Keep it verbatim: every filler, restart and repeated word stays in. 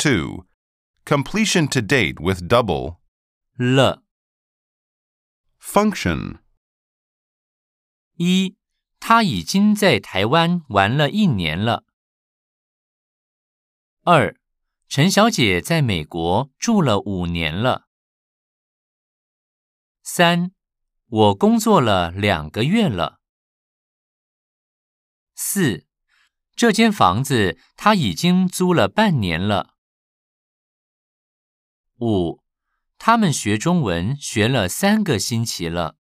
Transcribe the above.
two. Completion to date with double. 了。 Function. 一，他已经在台湾玩了一年了。二，陈小姐在美国住了五年了。三，我工作了两个月了。四，这间房子他已经租了半年了。五，他们学中文学了三个星期了。